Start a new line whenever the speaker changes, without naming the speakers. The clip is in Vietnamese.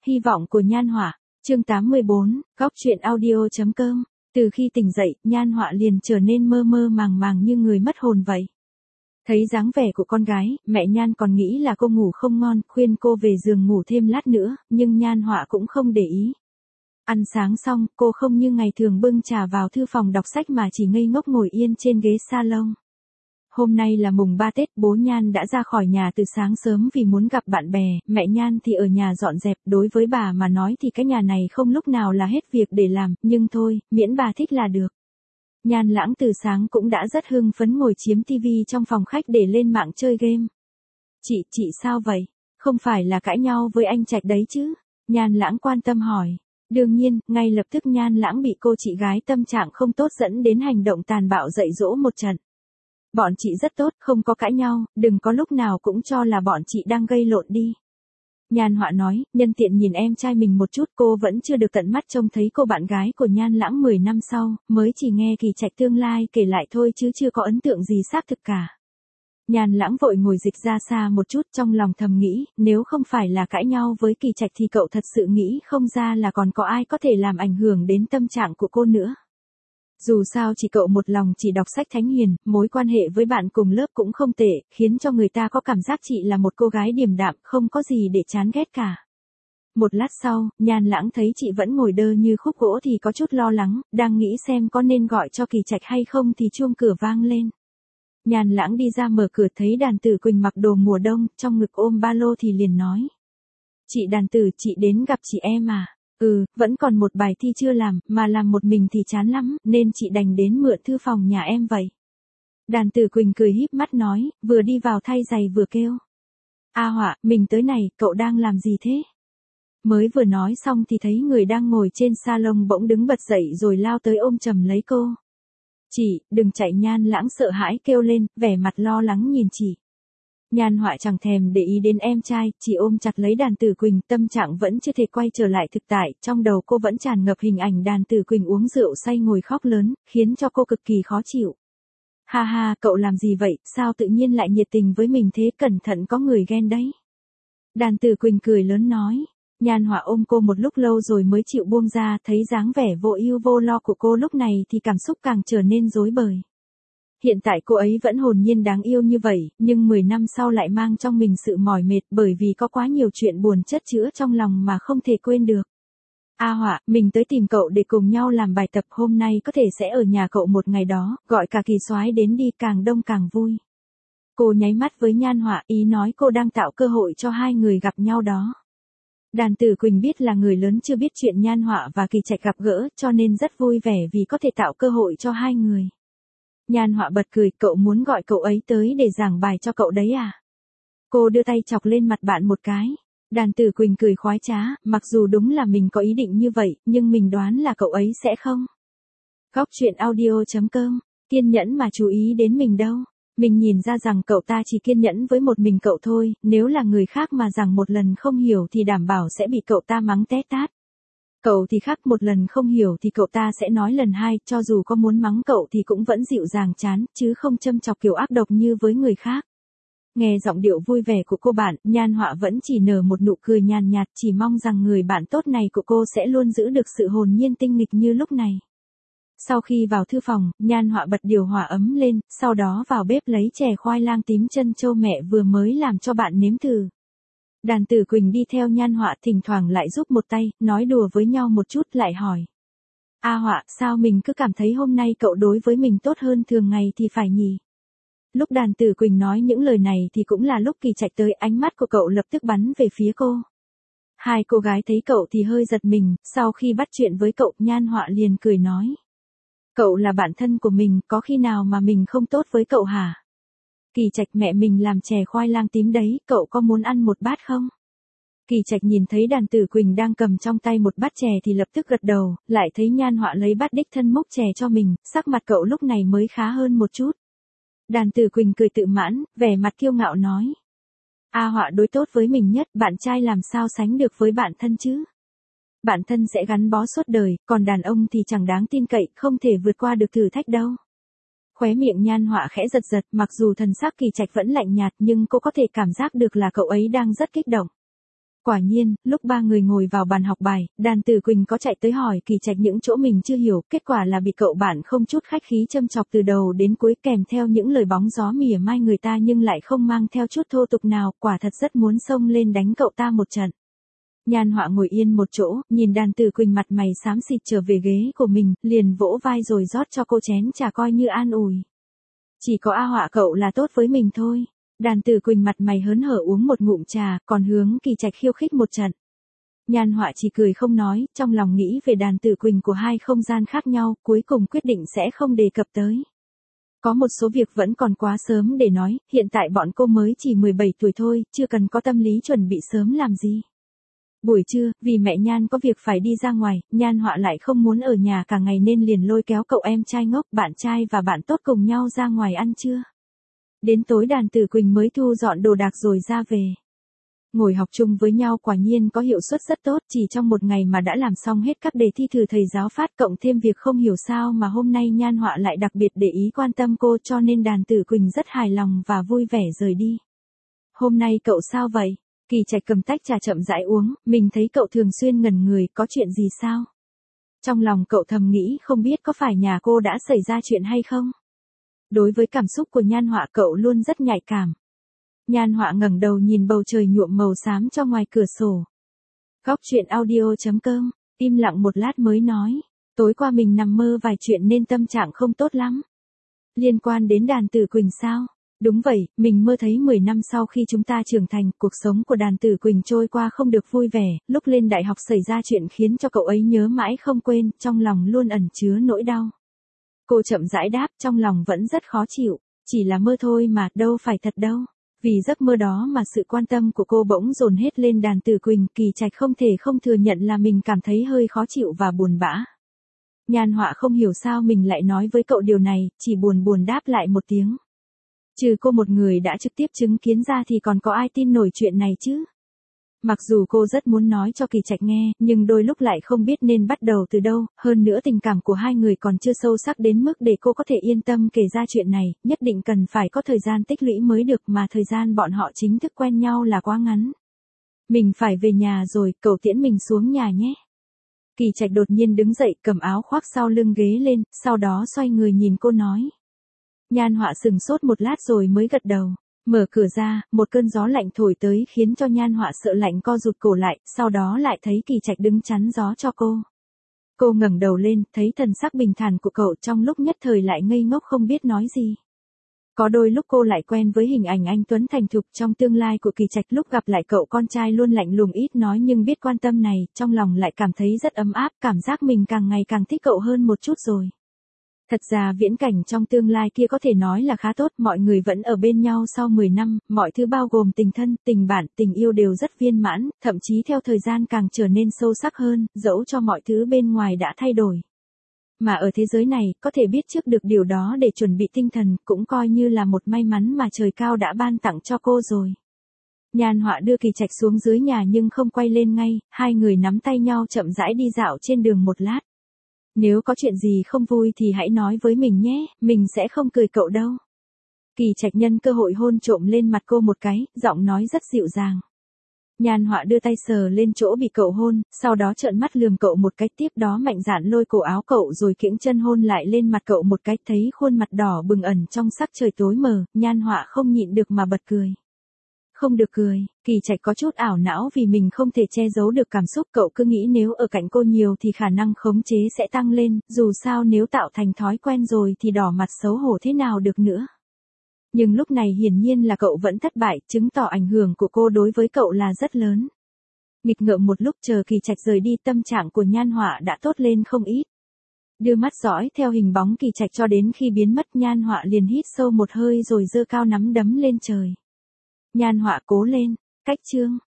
Hy vọng của Nhan Họa, chương 84, góc truyện audio.com. Từ khi tỉnh dậy, Nhan Họa liền trở nên mơ mơ màng màng như người mất hồn vậy. Thấy dáng vẻ của con gái, mẹ Nhan còn nghĩ là cô ngủ không ngon, khuyên cô về giường ngủ thêm lát nữa, nhưng Nhan Họa cũng không để ý. Ăn sáng xong, cô không như ngày thường bưng trà vào thư phòng đọc sách mà chỉ ngây ngốc ngồi yên trên ghế salon. Hôm nay là mùng 3 Tết, bố Nhan đã ra khỏi nhà từ sáng sớm vì muốn gặp bạn bè, mẹ Nhan thì ở nhà dọn dẹp, đối với bà mà nói thì cái nhà này không lúc nào là hết việc để làm, nhưng thôi, miễn bà thích là được. Nhan Lãng từ sáng cũng đã rất hưng phấn ngồi chiếm tivi trong phòng khách để lên mạng chơi game. Chị sao vậy? Không phải là cãi nhau với anh Trạch đấy chứ? Nhan Lãng quan tâm hỏi. Đương nhiên, ngay lập tức Nhan Lãng bị cô chị gái tâm trạng không tốt dẫn đến hành động tàn bạo dạy dỗ một trận. Bọn chị rất tốt, không có cãi nhau, đừng có lúc nào cũng cho là bọn chị đang gây lộn đi. Nhan Họa nói, nhân tiện nhìn em trai mình một chút, cô vẫn chưa được tận mắt trông thấy cô bạn gái của Nhan Lãng 10 năm sau, mới chỉ nghe Kỳ Trạch tương lai kể lại thôi chứ chưa có ấn tượng gì xác thực cả. Nhan Lãng vội ngồi dịch ra xa một chút, trong lòng thầm nghĩ, nếu không phải là cãi nhau với Kỳ Trạch thì cậu thật sự nghĩ không ra là còn có ai có thể làm ảnh hưởng đến tâm trạng của cô nữa. Dù sao chỉ cậu một lòng chỉ đọc sách thánh hiền, mối quan hệ với bạn cùng lớp cũng không tệ, khiến cho người ta có cảm giác chị là một cô gái điềm đạm, không có gì để chán ghét cả. Một lát sau, Nhan Lãng thấy chị vẫn ngồi đơ như khúc gỗ thì có chút lo lắng, đang nghĩ xem có nên gọi cho Kỳ Trạch hay không thì chuông cửa vang lên. Nhan Lãng đi ra mở cửa thấy Đàn Tử Quỳnh mặc đồ mùa đông, trong ngực ôm ba lô thì liền nói. Chị Đàn Tử, chị đến gặp chị em à? Vẫn còn một bài thi chưa làm, mà làm một mình thì chán lắm, nên chị đành đến mượn thư phòng nhà em vậy. Đàn Tử Quỳnh cười híp mắt nói, vừa đi vào thay giày vừa kêu. A Họa, mình tới này, cậu đang làm gì thế? Mới vừa nói xong thì thấy người đang ngồi trên salon bỗng đứng bật dậy rồi lao tới ôm chầm lấy cô. Chị, đừng chạy. Nhan Lãng sợ hãi kêu lên, vẻ mặt lo lắng nhìn chị. Nhan Họa chẳng thèm để ý đến em trai, chỉ ôm chặt lấy Đàn Tử Quỳnh, tâm trạng vẫn chưa thể quay trở lại thực tại, trong đầu cô vẫn tràn ngập hình ảnh Đàn Tử Quỳnh uống rượu say ngồi khóc lớn, khiến cho cô cực kỳ khó chịu. Ha ha, cậu làm gì vậy, sao tự nhiên lại nhiệt tình với mình thế, cẩn thận có người ghen đấy. Đàn Tử Quỳnh cười lớn nói. Nhan Họa ôm cô một lúc lâu rồi mới chịu buông ra, thấy dáng vẻ vô ưu vô lo của cô lúc này thì cảm xúc càng trở nên rối bời. Hiện tại cô ấy vẫn hồn nhiên đáng yêu như vậy, nhưng 10 năm sau lại mang trong mình sự mỏi mệt bởi vì có quá nhiều chuyện buồn chất chứa trong lòng mà không thể quên được. A Họa, mình tới tìm cậu để cùng nhau làm bài tập, hôm nay có thể sẽ ở nhà cậu một ngày đó, gọi cả Kỳ soái đến đi, càng đông càng vui. Cô nháy mắt với Nhan Họa, ý nói cô đang tạo cơ hội cho hai người gặp nhau đó. Đàn Tử Quỳnh biết là người lớn chưa biết chuyện Nhan Họa và Kỳ Trạch gặp gỡ, cho nên rất vui vẻ vì có thể tạo cơ hội cho hai người. Nhan Họa bật cười, cậu muốn gọi cậu ấy tới để giảng bài cho cậu đấy à? Cô đưa tay chọc lên mặt bạn một cái. Đàn Tử Quỳnh cười khoái trá, mặc dù đúng là mình có ý định như vậy, nhưng mình đoán là cậu ấy sẽ không. Góc truyện audio.com, kiên nhẫn mà chú ý đến mình đâu. Mình nhìn ra rằng cậu ta chỉ kiên nhẫn với một mình cậu thôi, nếu là người khác mà rằng một lần không hiểu thì đảm bảo sẽ bị cậu ta mắng té tát. Cậu thì khác, một lần không hiểu thì cậu ta sẽ nói lần hai, cho dù có muốn mắng cậu thì cũng vẫn dịu dàng chán, chứ không châm chọc kiểu ác độc như với người khác. Nghe giọng điệu vui vẻ của cô bạn, Nhan Họa vẫn chỉ nở một nụ cười nhàn nhạt, chỉ mong rằng người bạn tốt này của cô sẽ luôn giữ được sự hồn nhiên tinh nghịch như lúc này. Sau khi vào thư phòng, Nhan Họa bật điều hòa ấm lên, sau đó vào bếp lấy chè khoai lang tím chân châu mẹ vừa mới làm cho bạn nếm thử. Đàn Tử Quỳnh đi theo Nhan Họa, thỉnh thoảng lại giúp một tay, nói đùa với nhau một chút lại hỏi. A Họa, sao mình cứ cảm thấy hôm nay cậu đối với mình tốt hơn thường ngày thì phải nhỉ? Lúc Đàn Tử Quỳnh nói những lời này thì cũng là lúc Kỳ Trạch tới, ánh mắt của cậu lập tức bắn về phía cô. Hai cô gái thấy cậu thì hơi giật mình, sau khi bắt chuyện với cậu, Nhan Họa liền cười nói. Cậu là bạn thân của mình, có khi nào mà mình không tốt với cậu hả? Kỳ Trạch, mẹ mình làm chè khoai lang tím đấy, cậu có muốn ăn một bát không? Kỳ Trạch nhìn thấy Đàn Tử Quỳnh đang cầm trong tay một bát chè thì lập tức gật đầu, lại thấy Nhan Họa lấy bát đích thân múc chè cho mình, sắc mặt cậu lúc này mới khá hơn một chút. Đàn Tử Quỳnh cười tự mãn, vẻ mặt kiêu ngạo nói. A Họa đối tốt với mình nhất, bạn trai làm sao sánh được với bạn thân chứ? Bạn thân sẽ gắn bó suốt đời, còn đàn ông thì chẳng đáng tin cậy, không thể vượt qua được thử thách đâu. Khóe miệng Nhan Họa khẽ giật giật, mặc dù thần sắc Kỳ Trạch vẫn lạnh nhạt nhưng cô có thể cảm giác được là cậu ấy đang rất kích động. Quả nhiên, lúc ba người ngồi vào bàn học bài, Đàn Tử Quỳnh có chạy tới hỏi Kỳ Trạch những chỗ mình chưa hiểu, kết quả là bị cậu bạn không chút khách khí châm chọc từ đầu đến cuối kèm theo những lời bóng gió mỉa mai người ta nhưng lại không mang theo chút thô tục nào, quả thật rất muốn xông lên đánh cậu ta một trận. Nhan Họa ngồi yên một chỗ, nhìn Đàn Tử Quỳnh mặt mày xám xịt trở về ghế của mình, liền vỗ vai rồi rót cho cô chén trà coi như an ủi. Chỉ có A Họa cậu là tốt với mình thôi. Đàn Tử Quỳnh mặt mày hớn hở uống một ngụm trà, còn hướng Kỳ Trạch khiêu khích một trận. Nhan Họa chỉ cười không nói, trong lòng nghĩ về Đàn Tử Quỳnh của hai không gian khác nhau, cuối cùng quyết định sẽ không đề cập tới. Có một số việc vẫn còn quá sớm để nói, hiện tại bọn cô mới chỉ 17 tuổi thôi, chưa cần có tâm lý chuẩn bị sớm làm gì. Buổi trưa, vì mẹ Nhan có việc phải đi ra ngoài, Nhan Họa lại không muốn ở nhà cả ngày nên liền lôi kéo cậu em trai ngốc, bạn trai và bạn tốt cùng nhau ra ngoài ăn trưa. Đến tối Đàn Tử Quỳnh mới thu dọn đồ đạc rồi ra về. Ngồi học chung với nhau quả nhiên có hiệu suất rất tốt, chỉ trong một ngày mà đã làm xong hết các đề thi thử thầy giáo phát, cộng thêm việc không hiểu sao mà hôm nay Nhan Họa lại đặc biệt để ý quan tâm cô, cho nên Đàn Tử Quỳnh rất hài lòng và vui vẻ rời đi. Hôm nay cậu sao vậy? Kỳ Trạch cầm tách trà chậm rãi uống, mình thấy cậu thường xuyên ngẩn người, có chuyện gì sao? Trong lòng cậu thầm nghĩ không biết có phải nhà cô đã xảy ra chuyện hay không? Đối với cảm xúc của Nhan Họa cậu luôn rất nhạy cảm. Nhan Họa ngẩng đầu nhìn bầu trời nhuộm màu xám cho ngoài cửa sổ. Góc truyện audio.com, im lặng một lát mới nói, tối qua mình nằm mơ vài chuyện nên tâm trạng không tốt lắm. Liên quan đến Đàn Tử Quỳnh sao? Đúng vậy, mình mơ thấy 10 năm sau khi chúng ta trưởng thành, cuộc sống của Đàn Tử Quỳnh trôi qua không được vui vẻ, lúc lên đại học xảy ra chuyện khiến cho cậu ấy nhớ mãi không quên, trong lòng luôn ẩn chứa nỗi đau. Cô chậm rãi đáp, trong lòng vẫn rất khó chịu, chỉ là mơ thôi mà, đâu phải thật đâu. Vì giấc mơ đó mà sự quan tâm của cô bỗng dồn hết lên Đàn Tử Quỳnh, Kỳ Trạch không thể không thừa nhận là mình cảm thấy hơi khó chịu và buồn bã. Nhan Họa không hiểu sao mình lại nói với cậu điều này, chỉ buồn buồn đáp lại một tiếng. Trừ cô một người đã trực tiếp chứng kiến ra thì còn có ai tin nổi chuyện này chứ? Mặc dù cô rất muốn nói cho Kỳ Trạch nghe, nhưng đôi lúc lại không biết nên bắt đầu từ đâu, hơn nữa tình cảm của hai người còn chưa sâu sắc đến mức để cô có thể yên tâm kể ra chuyện này, nhất định cần phải có thời gian tích lũy mới được mà thời gian bọn họ chính thức quen nhau là quá ngắn. Mình phải về nhà rồi, cậu tiễn mình xuống nhà nhé. Kỳ Trạch đột nhiên đứng dậy cầm áo khoác sau lưng ghế lên, sau đó xoay người nhìn cô nói. Nhan Họa sừng sốt một lát rồi mới gật đầu. Mở cửa ra, một cơn gió lạnh thổi tới khiến cho Nhan Họa sợ lạnh co rụt cổ lại, sau đó lại thấy Kỳ Trạch đứng chắn gió cho cô. Cô ngẩng đầu lên, thấy thần sắc bình thản của cậu, trong lúc nhất thời lại ngây ngốc không biết nói gì. Có đôi lúc cô lại quen với hình ảnh anh tuấn thành thục trong tương lai của Kỳ Trạch, lúc gặp lại cậu con trai luôn lạnh lùng ít nói nhưng biết quan tâm này, trong lòng lại cảm thấy rất ấm áp, cảm giác mình càng ngày càng thích cậu hơn một chút rồi. Thật ra viễn cảnh trong tương lai kia có thể nói là khá tốt, mọi người vẫn ở bên nhau sau 10 năm, mọi thứ bao gồm tình thân, tình bạn, tình yêu đều rất viên mãn, thậm chí theo thời gian càng trở nên sâu sắc hơn, dẫu cho mọi thứ bên ngoài đã thay đổi. Mà ở thế giới này, có thể biết trước được điều đó để chuẩn bị tinh thần, cũng coi như là một may mắn mà trời cao đã ban tặng cho cô rồi. Nhan Họa đưa Kỳ Trạch xuống dưới nhà nhưng không quay lên ngay, hai người nắm tay nhau chậm rãi đi dạo trên đường một lát. Nếu có chuyện gì không vui thì hãy nói với mình nhé, mình sẽ không cười cậu đâu. Kỳ Trạch nhân cơ hội hôn trộm lên mặt cô một cái, giọng nói rất dịu dàng. Nhan Họa đưa tay sờ lên chỗ bị cậu hôn, sau đó trợn mắt lườm cậu một cái, tiếp đó mạnh dạn lôi cổ áo cậu rồi kiễng chân hôn lại lên mặt cậu một cái, thấy khuôn mặt đỏ bừng ẩn trong sắc trời tối mờ, Nhan Họa không nhịn được mà bật cười. Không được cười, Kỳ Trạch có chút ảo não vì mình không thể che giấu được cảm xúc, cậu cứ nghĩ nếu ở cạnh cô nhiều thì khả năng khống chế sẽ tăng lên, dù sao nếu tạo thành thói quen rồi thì đỏ mặt xấu hổ thế nào được nữa. Nhưng lúc này hiển nhiên là cậu vẫn thất bại, chứng tỏ ảnh hưởng của cô đối với cậu là rất lớn. Nghịch ngợm một lúc chờ Kỳ Trạch rời đi, tâm trạng của Nhan Họa đã tốt lên không ít. Đưa mắt dõi theo hình bóng Kỳ Trạch cho đến khi biến mất, Nhan Họa liền hít sâu một hơi rồi giơ cao nắm đấm lên trời. Nhan Họa cố lên, cách chương.